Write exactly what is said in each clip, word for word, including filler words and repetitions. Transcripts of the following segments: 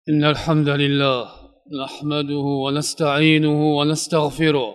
إن الحمد لله نحمده ونستعينه ونستغفره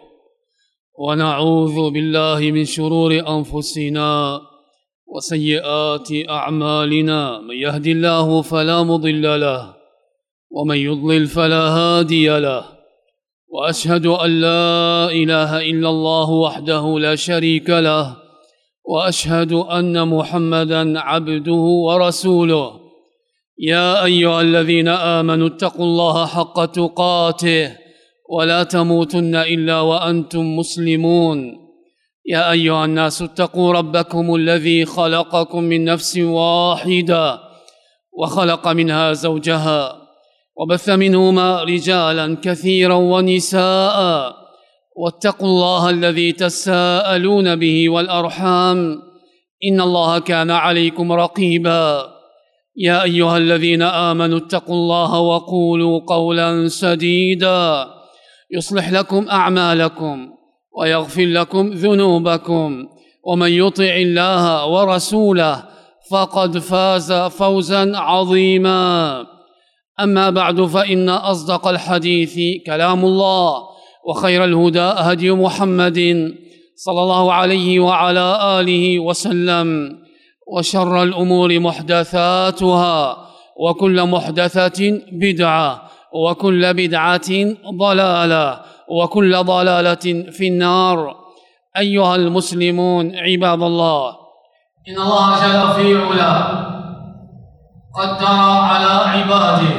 ونعوذ بالله من شرور أنفسنا وسيئات أعمالنا. من يهد الله فلا مضل له ومن يضلل فلا هادي له، وأشهد أن لا إله إلا الله وحده لا شريك له، وأشهد أن محمدًا عبده ورسوله. يا أيها الذين آمنوا اتقوا الله حق تقاته ولا تموتن إلا وأنتم مسلمون. يا أيها الناس اتقوا ربكم الذي خلقكم من نفس واحدة وخلق منها زوجها وبث منهما رجالا كثيرا ونساء، واتقوا الله الذي تساءلون به والأرحام إن الله كان عليكم رقيبا. يا أيها الذين آمنوا اتقوا الله وقولوا قولا سديدا يصلح لكم أعمالكم ويغفر لكم ذنوبكم، ومن يطع الله ورسوله فقد فاز فوزا عظيما. أما بعد، فإن أصدق الحديث كلام الله، وخير الهدى هدي محمد صلى الله عليه وعلى آله وسلم، وشر الأمور محدثاتها، وكل محدثة بدعة، وكل بدعة ضلالة، وكل ضلالة في النار. أيها المسلمون عباد الله، إن الله جل في علاه قدر على عباده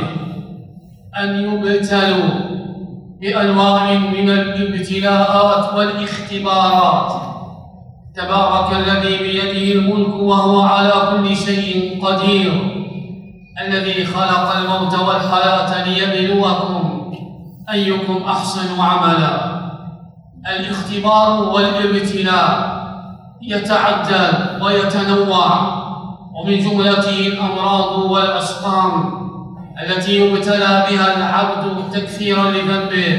أن يبتلوا بأنواع من الابتلاءات والاختبارات. تبارك الذي بيده الملك وهو على كل شيء قدير، الذي خلق الموت والحياة ليبلوكم أيكم أحسن عملا. الاختبار والابتلاء يتعدد ويتنوع، ومن جملته الأمراض والأسقام التي يبتلى بها العبد تكفيرا لذنبه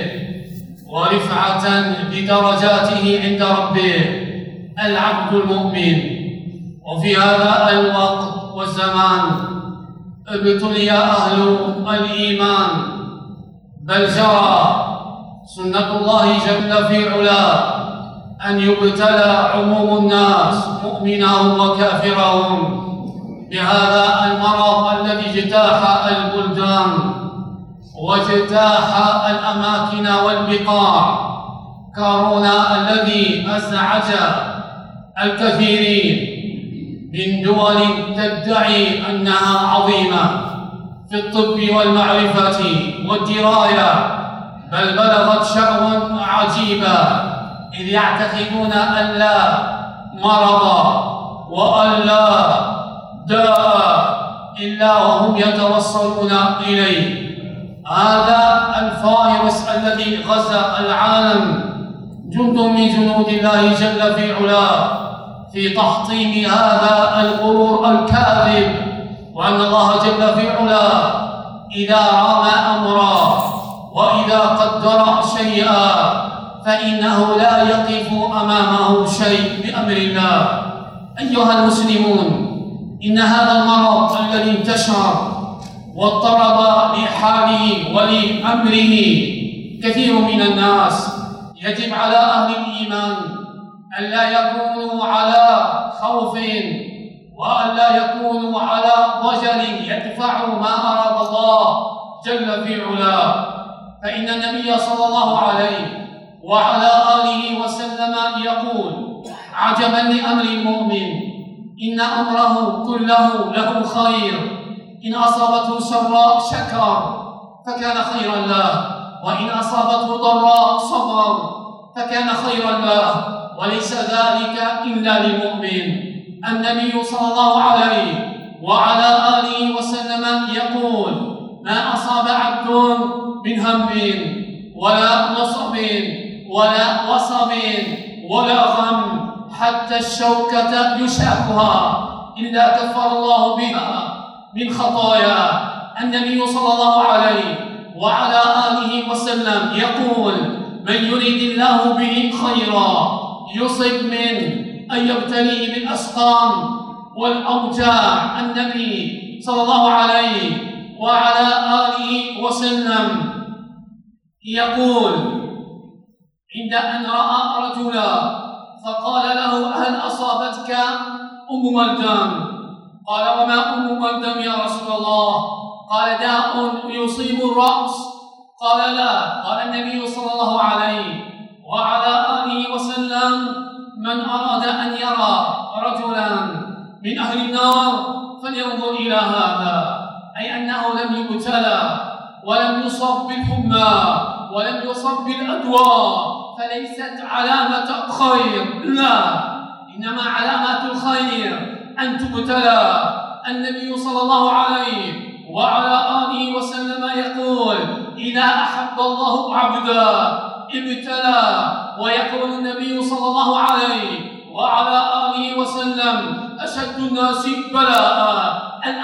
ورفعة بدرجاته عند ربه العبد المؤمن. وفي هذا الوقت والزمان ابتلي أهل الإيمان، بل جرى سنة الله جل في علاه أن يبتلى عموم الناس مؤمنهم وكافرهم بهذا المرض الذي اجتاح البلدان واجتاح الأماكن والبقاع، كورونا الذي أزعج الكثيرين من دول تدعي أنها عظيمة في الطب والمعرفة والدراية، بل بلغت شأوا عجيبا، إذ يعتقدون أن لا مرض وأن لا داء إلا وهم يتوصلون إليه. هذا الفيروس الذي غزا العالم جند من جنود الله جل في علاه في تحطيم هذا الغرور الكاذب، وأن الله جل في علاه إذا رام أمرا وإذا قدر شيئا فإنه لا يقف أمامه شيء بأمر الله. أيها المسلمون، إن هذا المرض الذي انتشر واضطرب لحاله ولأمره كثير من الناس، يجب على أهل الإيمان أن لا يكونوا على خوف وأن لا يكونوا على ضجر يدفعوا ما أراد الله جل في علاه. فإن النبي صلى الله عليه وعلى آله وسلم يقول: عجبا لأمر المؤمن، إن أمره كله له خير، إن أصابته سراء شكر فكان خيرا له، وإن أصابته ضراء صبر فكان خيرا له، وليس ذلك إلا للمؤمن. النبي صلى الله عليه وعلى آله وسلم يقول: ما أصاب عبد من هم ولا نصب ولا وصب ولا غم حتى الشوكة يشاكها إلا كفر الله بها من خطايا. النبي صلى الله عليه وعلى آله وسلم يقول: من يريد الله به خيرا يصب من أن يبتليه بالأسقام والأوجاع. النبي صلى الله عليه وعلى آله وسلم يقول عند أن رأى رجلا فقال له: هل أصابتك أم ملدم؟ قال: وما أم ملدم يا رسول الله؟ قال: داء يصيب الرأس. قال: لا. قال النبي صلى الله عليه وعلى آله وسلم: من أراد أن يرى رجلا من أهل النار فلينظر إلى هذا، أي أنه لم يبتلى ولم يصب بالحمى ولم يصب بالأدواء، فليست علامة خير، لا، إنما علامات الخير أن تبتلى. النبي صلى الله عليه وعلى آله وسلم يقول: إذا أحب الله عبدا ابتلى. ويقول النبي صلى الله عليه وعلى آله وسلم: أشد الناس بلاء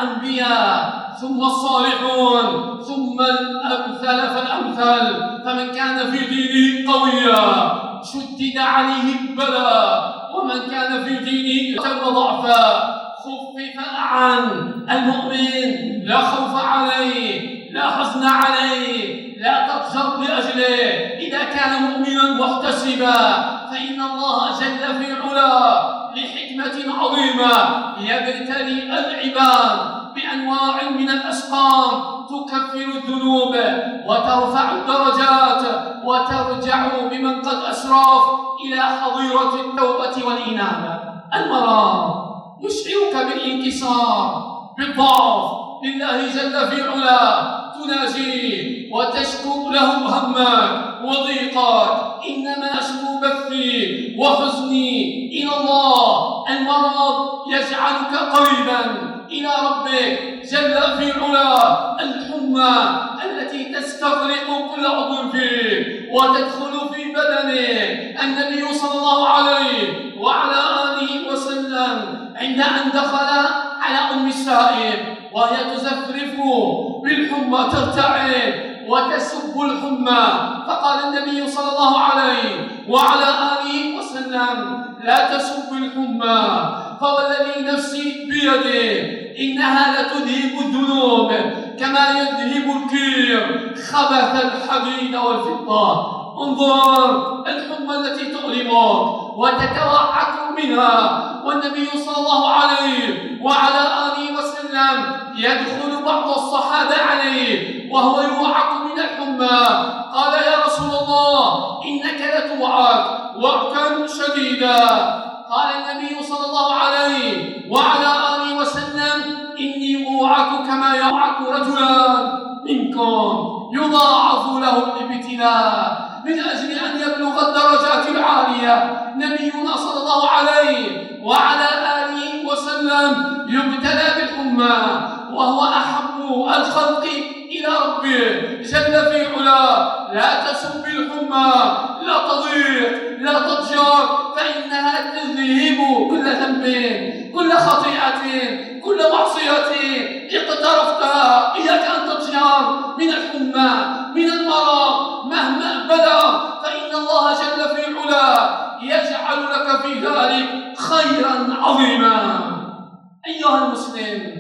الأنبياء ثم الصالحون ثم الأمثل فالأمثل، فمن كان في دينه قويا شدد عليه البلاء، ومن كان في دينه ضعفا خفف عن المؤمن، لا خوف عليه لا حزن عليه لا تضجر لأجله إذا كان مؤمنا محتسبا، فإن الله جل في علاه لحكمة عظيمة يبتلي العباد بأنواع من الأسقام تكفر الذنوب وترفع الدرجات وترجع بمن قد أسرف إلى حظيرة التوبة والإنابة. المرض يشعرك بالانكسار بالضعف لله جل في علاه، تناجيه وتشكو له همك وضيقك، إنما أشكو بثي وحزني إلى الله. المرض يجعلك قريبا إلى ربك جل في علاه. الحمى التي تستغرق كل عضو فيه وتدخل في بدنه. النبي صلى الله عليه وعلى آله وسلم عند أن دخل على أم السائب وهي تزفرف بالحمى ترتعد وتسب الحمى، فقال النبي صلى الله عليه وعلى آله وسلم: لا تسب الحمى، فوالذي نفسي بيده إنها لتذهب الذنوب كما يذهب الكير خبث الحديد والفضة. انظر الحمى التي تؤلمك وتتوعك منها، والنبي صلى الله عليه وعلى آله وسلم يدخل بعض الصحابة عليه وهو يوعك من الحمى، قال: يا رسول الله إنك لتوعك وعكا شديدا. قال النبي صلى الله عليه وعلى آله وسلم: إني أوعك كما يوعك رجلان منكم يضاعف له الابتلاء من أجل أن يبلغ الدرجات العالية. نبينا صلى الله عليه وعلى آله وسلم يبتلى بالحمى وهو أحب الخلق إلى ربه جل في علاه. لا تسب الحمى، لا تضيق لا تضجر، فإنها تذهب كل ذنب كل خطيئة كل معصية اقترفتها. إياك أن تضجر من الحمى من المرض مهما بلغ، فإن الله جل في علاه يجعل لك في ذلك خيرا عظيما. أيها المسلم،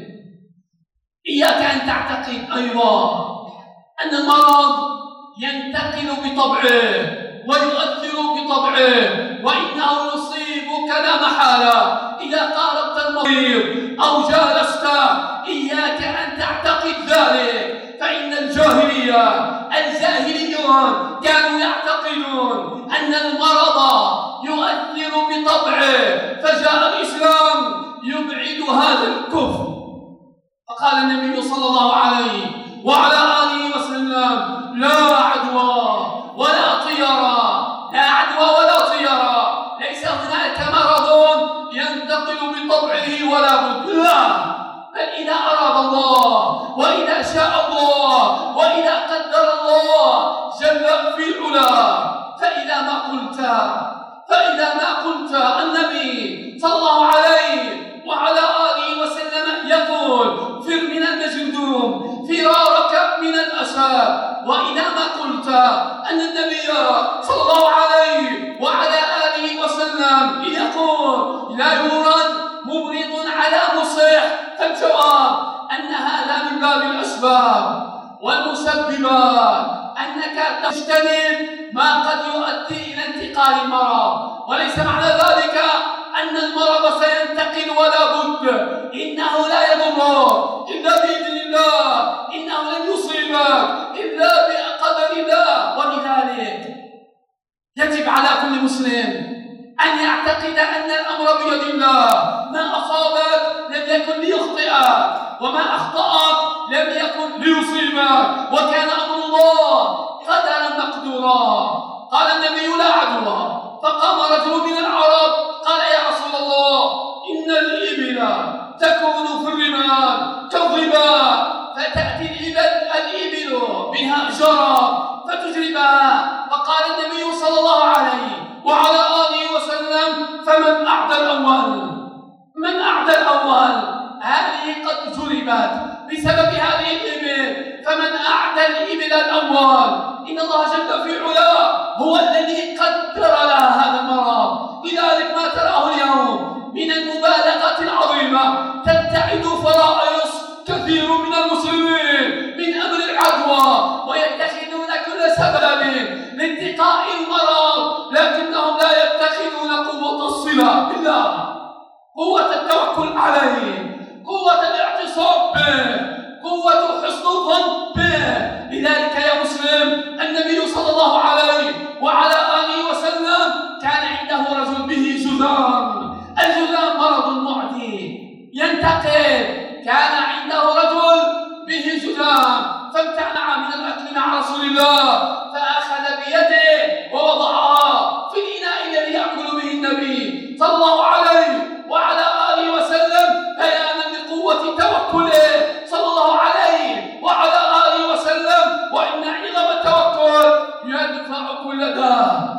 إياك أن تعتقد أيضا أن المرض ينتقل بطبعه ويؤثر بطبعه، وإنه يصيبك لا محالة إذا قاربت المريض أو جالسته. إياك أن تعتقد ذلك، فإن الجاهلية الجاهليون كانوا يعتقدون أن المرض يؤثر بطبعه، فجاء الإسلام يبعد هذا الكفر. فقال النبي صلى الله عليه وعلى آله وسلم: لا عدوى ولا طيرا، لا عدوى ولا طيرا، ليس هناك مرض ينتقل بطبعه ولا بد، لا، بل إذا أراد الله وإذا شاء الله وإذا قدر الله جل في علاه. فإذا ما قلت فإذا ما قلت النبي صلى الله عليه وعلى آله وسلم يقول: فر من المجذوم فرارك من الأسد. وإذا ما قلت أن النبي صلى الله عليه وعلى آله وسلم يقول: لا يورد مبرد على مصيح، فالجواب أن هذا من من باب الأسباب والمسببات أنك تجتنب ما قد يؤدي إلى انتقال المرض، وليس معنى ذلك أن المرض سينتقل ولا بد، إنه لا يضر إلا بإذن الله، إنه لن يصيبك إلا بقدر الله. ولذلك يجب على كل مسلم أن يعتقد أن الأمر بيد الله، ما أصابك لم يكن ليخطئك، وما أخطأك لم يكن ليصيبك، وكان أمر الله قدرا مقدورا. قال النبي لا عدوى، فقام رجل من العرب قال يا رسول الله إن الإبل تكون في الرمال كالظباء، فتأتي الإبل بها جرى فتجربها، فقال النبي صلى الله عليه وعلى آله وسلم فمن أعدى الأول؟ من أعدى الأول؟ هذه قد جربت بسبب هذه الإبل، فمن أعدى الإبل الأول؟ إن الله جل في علاه هو الذي قدر لها هذا المرض. لذلك ما تراه اليوم من المبالغة العظيمة تبتعد فرائص كثير من المسلمين من أمر العدوى، ويتخذون كل سبب لانتقاء المرض، لكنهم لا يتخذون قوة الصلة بالله، قوة التوكل عليه، قوة الاعتصام به، قوة حسن الظن به. لذلك يا مسلم النبي صلى الله عليه وعلى آله وسلم كان عنده رجل به جذام. الجذام مرض معدي ينتقل، كان عنده رجل به جذام فامتنع من الأكل مع رسول الله، فأخذ بيده ووضعها في الإناء الذي يأكل به النبي صلى الله عليه وعلى آله وسلم، بيانا لقوة توكله صلى الله عليه وعلى آله وسلم، وإن عظم التوكل يدفع كل داء.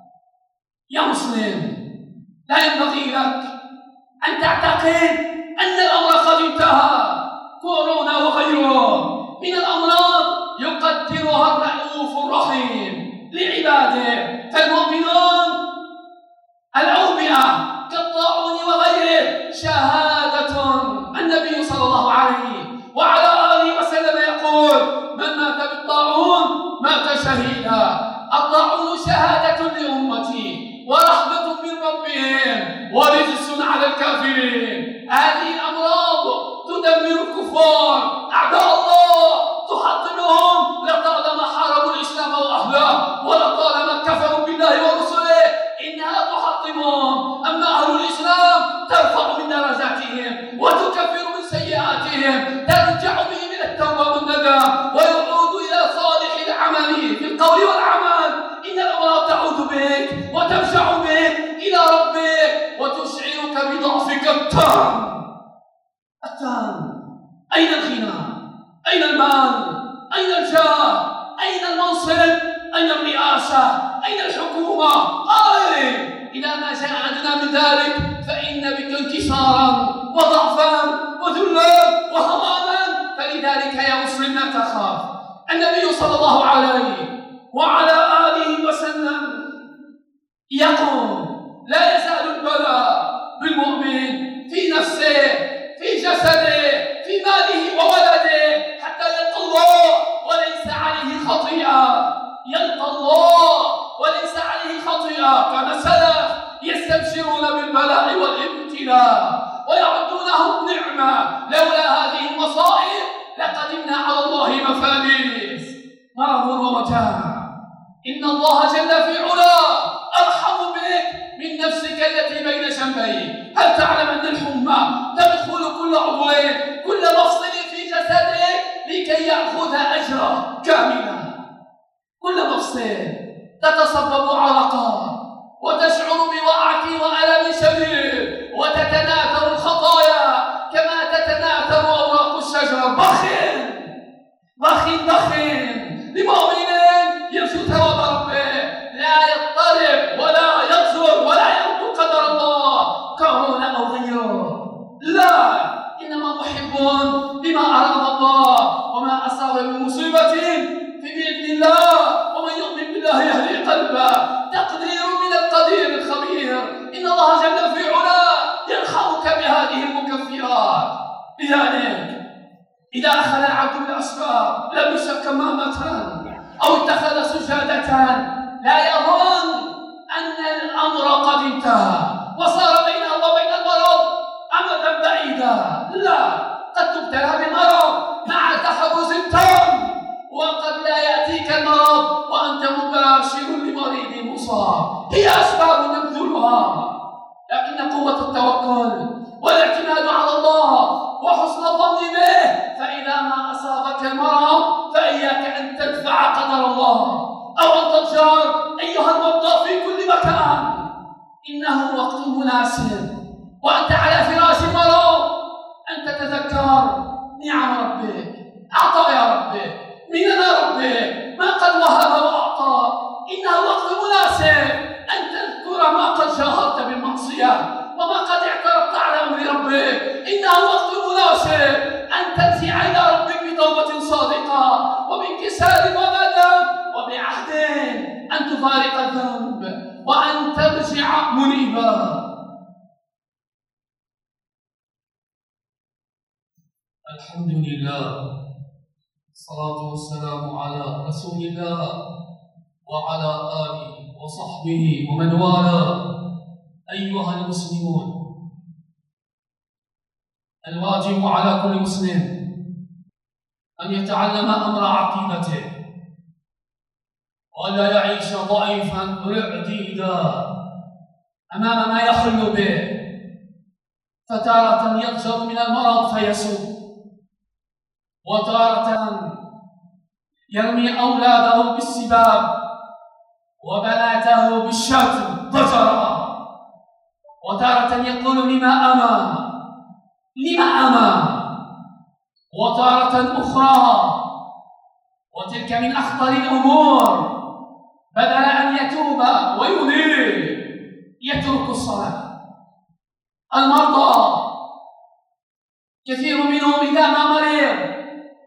يا مسلم لا ينبغي لك أن تعتقد أن الأمر قد انتهى. كورونا وغيره من الأمراض يقدرها الرؤوف الرحيم لعباده، فالمؤمنون الأوبئة كالطاعون وغيره شهادة. النبي صلى الله عليه وعلى آله وسلم يقول من مات بالطاعون مات شهيدا. الطاعون شهادة لأمتي ورحمة من ربهم ورجس على الكافرين. هذه الأمراض تدمر الكفار أعداء الله، تحطمهم لطالما حاربوا الإسلام وأهله، ولطالما كفروا بالله ورسله إنها تحطمهم. أما أهل الإسلام ترفع من درجاتهم وتكفر من سيئاتهم، ترجع بهم إلى التوبة والندم ويعود إلى صالح العمل في القول والعمل. إن الأمراض تعود بك وترجع بك إلى ربك وتشعرك بضعفك التام التام. أين الغنى؟ أين المال؟ أين الجاه؟ أين المنصب؟ أين الرئاسة؟ أين الحكومة؟ أين؟ إذا ما جاء عندنا من ذلك فإن بك انكسارا وضعفا وذلا وهوانا. فلذلك يا مسلم لا تخاف. النبي صلى الله عليه وعلى آله وسلم يقول لا يزال البلاء بالمؤمن في نفسه في جسده في ماله وولده حتى يلقى الله وليس عليه خطيئة. يلقى الله وليس عليه خطيئة. كان السلف يستبشرون بالبلاء والابتلاء ويعدونه نعمة. لولا هذه المصائب لقدمنا على الله مفاليس. مرض ومتاع. إن الله جل في علاه أرحم بك من نفسك التي بين جنبيه. هل تعلم أن الحمى تدخل كل عضو كل مفصل في جسدك لكي يأخذ أجره كاملا؟ كل مفصل تتصبب عرقا وتشعر بوعك وألم شديد وتتناثر الخطايا كما تتناثر أوراق الشجر. بخل بخل بخل لمؤمن يرجو ثواب ربه لا يضطرب ولا يغزر ولا يرد قدر الله كورونا أو غيره. لا، إنما محب بما أراد الله، وما أصاب من مصيبة بإذن الله، ومن يؤمن بالله يهدي قلبه. تقدير من القدير الخبير. إن الله جل في علاه يرحمك بهذه المكفرات. لذلك إذا أخذ العبد بالأسباب لبس كمامة أو اتخذ سجادة لا يظن أن الأمر قد انتهى وصار بينه وبين المرض أمدا بعيدا. لا، قد تبتلى بالمرض مع تحرز التام، وقد لا يأتيك المرض وأنت مباشر لمريض مصاب. هي أسباب نبذلها، لكن قوة التوكل والاعتماد على الله وحسن الظن به، فإذا ما أصابك المرض فإياك أن تدفع قدر الله أو أن تضجر أيها المرضى في كل مكان. إنه وقت مناسب وأنت على فراش المرض أن تتذكر نعم ربك، عطايا ربك، مننا ربك، ما قد وهب وأعطى. إنه وقت مناسب أن تذكر ما قد جاهرت بالمعصية وما قد اعترضت على أمر ربك. إنه وقت مناسب أن ترجع إلى ربك بتوبة صادقة وبانكسار وندم وبعهد أن تفارق الذنب وأن ترجع منيبا. الحمد لله، الصلاة والسلام على رسول الله وعلى آله وصحبه ومن والاه. أيها المسلمون، الواجب على كل مسلم أن يتعلم أمر عقيدته ولا يعيش ضعيفا رعديدا أمام ما يحل به، فتارة يضجر من المرض فيسوء، وتارة يرمي أولاده بالسباب وبناته بالشتم ضجرا، وتارة يقول لما أنا لما أنا وتارة أخرى. وتلك من أخطر الأمور. بدل أن يتوب وينيب يترك الصلاة. المرضى كثير منهم إذا ما مرض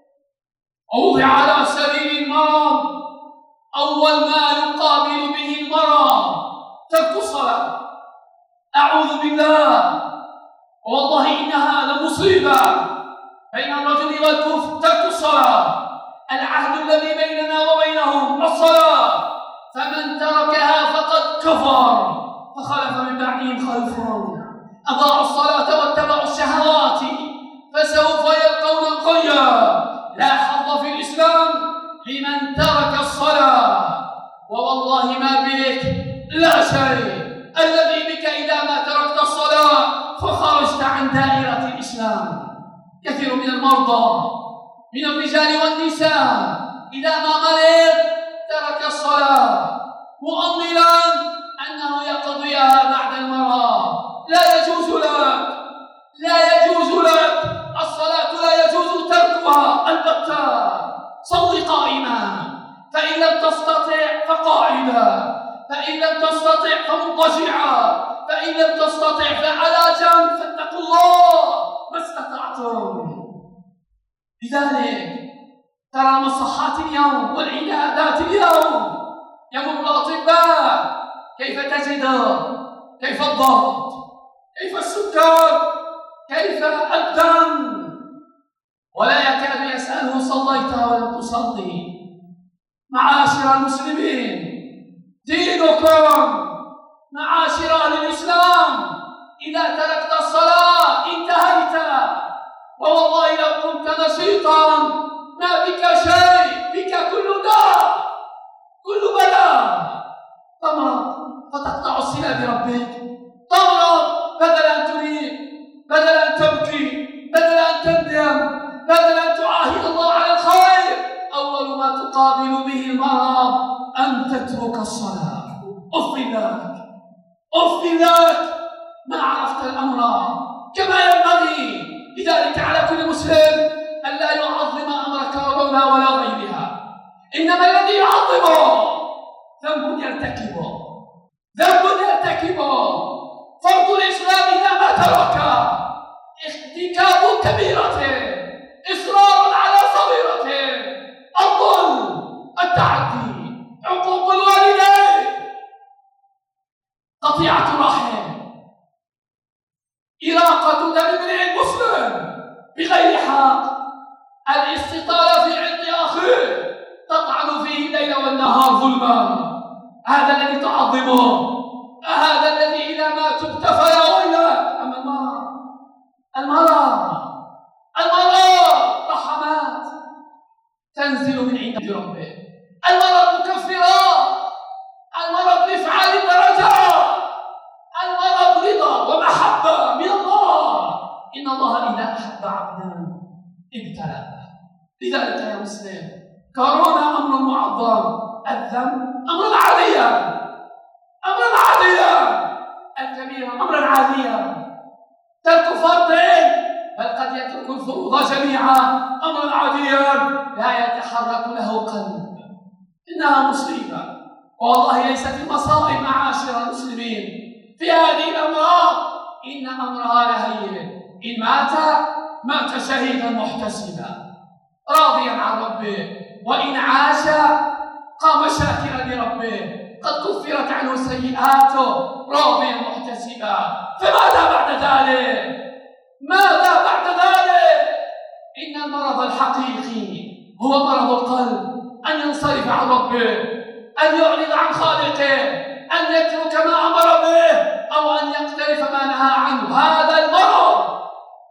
ووضع على سرير المرض أول ما يقابل به المرض ترك الصلاة. أعوذ بالله، والله إنها لمصيبة بين الرجل والكفر ترك الصلاة. العهد الذي بيننا وبينهم الصلاة، فمن تركها فقد كفر. فخلف من بعدهم خلف أضاعوا الصلاة واتبعوا الشهوات فسوف يلقون غيا. لا حظ في الإسلام لمن ترك الصلاة، ووالله ما بك لا شيء. الذي بك إذا ما تركت الصلاة فخرجت عن دائرة الإسلام. كثير من المرضى من الرجال والنساء إذا ما مرض ترك الصلاة مؤملا أنه يقضيها بعد المرض. لا يجوز لك، لا يجوز لك الصلاة، لا يجوز تركها البتة. صل قائما، فإن لم تستطع فقاعدا، فإن لم تستطع فمضطجعا، فإن لم تستطع فعلى جنب. فاتقوا الله ما استطعتم. لذلك ترى المصحات اليوم والعيادات اليوم يمر الأطباء كيف تجد، كيف الضغط، كيف السكر، كيف الدم، ولا يكاد يسأله صليت ولم تصلي. معاشر المسلمين، دينكم معاشر أهل الإسلام. إذا تركت الصلاة انتهيت، ووالله لو كنت نشيطا ما بك شيء، بك كل داء كل بلاء. تمرض فتقطع الصلة بربك، تمرض بدل أن تنيب، بدل أن تبكي، بدل أن تندم، بدل أن تعاهد الله على الخير، أول ما تقابل به المرض أن تترك الصلاة. أف لك، أف لك، ما عرفت الأمر كما ينبغي. لذلك على كل مسلم أن لا يعظم أمر كورونا ولا غيرها، إنما الذي يعظمه ذنب يرتكبه، ذنب يرتكبه. فرض الإسلام إذا ما ترك ارتكاب كبيرة، إصرار على صغيرة، الظلم، التعدي، عقوق الوالدين، قطيعة رحم، إراقة دم امرئ مسلم بغير حق، الاستطالة في عرض أخيه، تطعن فيه الليل والنهار ظلما، هذا الذي تعظمه، هذا الذي إذا ما تبت فلا ويلك. أما المرض المرض المرض رحمات تنزل من عند ربه، المرض مكفرات، المرض لإفعال الدرجات، المرض رضا ومحبة من الله. إن الله إذا أحب عبدا ابتلاه. لذلك يا مسلم، كورونا أمر معظم، الذنب أمر عاديا، أمر عاديا، الكبيرة أمرا عاديا، ترك فرض بل قد يترك الفروض جميعا أمرا عاديا لا يتحرك له قلب. إنها مصيبة، والله ليست المصائب معاشر المسلمين في هذه الأمراض إن أمرها لهين، إن مات مات شهيدا محتسبا راضيا عن ربه، وإن عاش قام شاكرا لربه قد كفرت عنه سيئاته راضيا محتسبا. فماذا بعد ذلك؟ ماذا بعد ذلك؟ إن المرض الحقيقي هو مرض القلب، أن ينصرف عن ربه، أن يعرض عن خالقه، أن يترك ما أمر به أو أن يقترف ما نهى عنه، هذا المرض.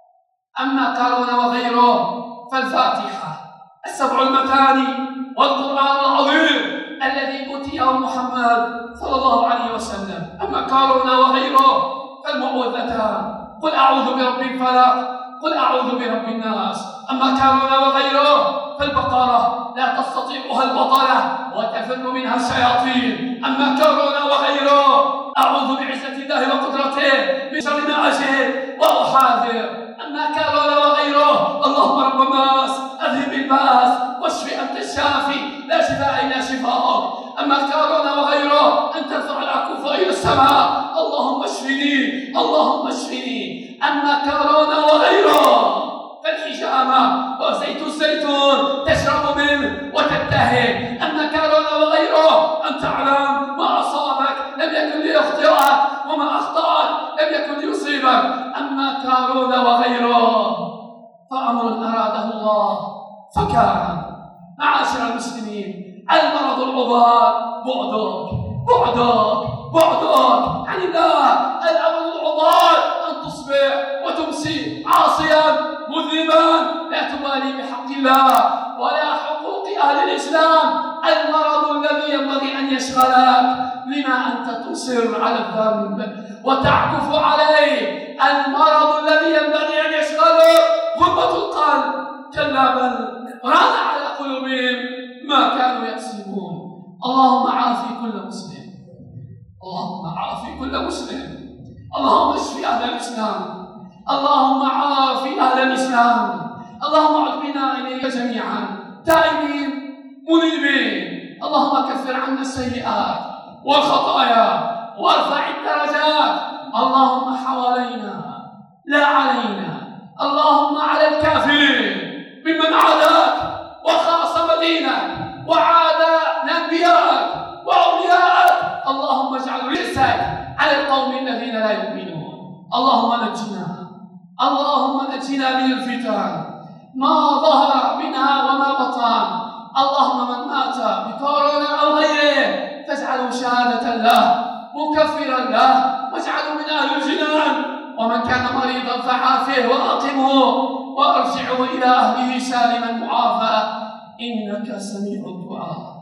أما كورونا وغيره فالفاتحة، السبع المثاني، والقرآن العظيم الذي أوتيه محمد صلى الله عليه وسلم. أما كورونا وغيره فالمعوذتان، قل أعوذ برب الفلق، قل أعوذ برب الناس. أما كورونا وغيره فالبقرة لا تستطيعها البطلة وتفر منها الشياطين. أما كورونا وغيره أعوذ بعزة الله وقدرته من شر ما أجهل وأحاذر. أما كورونا وغيره اللهم رب الناس أذهب الباس واشف أنت الشافي لا شفاء إلا شفاءك. أما كورونا وغيره أن ترفع الأكف إلى السماء اللهم اشفني اللهم اشفني. أما كورونا وغيره فالحجامة وزيت الزيتون تشرب منه وتتهي. أما كورونا وغيره أن تعلم ما أصابك لم يكن ليخطئك وما أخطأك لم يكن ليصيبك. أما كورونا وغيره فأمر أراده الله فكان. معاشر المسلمين، المرض العضال بعدك بعدك بعدك عن الله. الأمر العضال أن تصبح وتمسي عاصيا مذنبا لا تبالي بحق الله ولا حقوق أهل الإسلام. المرض الذي ينبغي أن يشغلك، لما أنت تصر على الذنب وتعكف عليه. المرض الذي ينبغي أن يشغلك غربة القلب، كلا بل ران على قلوبهم ما كانوا يكسبون. اللهم عافي كل مسلم، اللهم عافي كل مسلم، اللهم اشف أهل الإسلام، اللهم عافي أهل الإسلام. اللهم عد بنا إليك جميعا تائبين منيبين. اللهم كفر عنا السيئات والخطايا وارفع الدرجات. اللهم حوالينا لا علينا، اللهم على الكافرين ممن عاداك وخاصم دينك وعاد أنبياءك وأولياءك. اللهم اجعل رجسك على القوم الذين لا يؤمنون. اللهم نجنا اللهم نجنا من الفتن ما ظهر منها وما بطن. اللهم من مات بكورونا أو غيره فاجعله شهادة له مكفرا له واجعله من أهل الجنان. ومن كان مريضا فعافيه وأقمه وأرجعه إلى أهله سالما معافى إنك سميع الدعاء.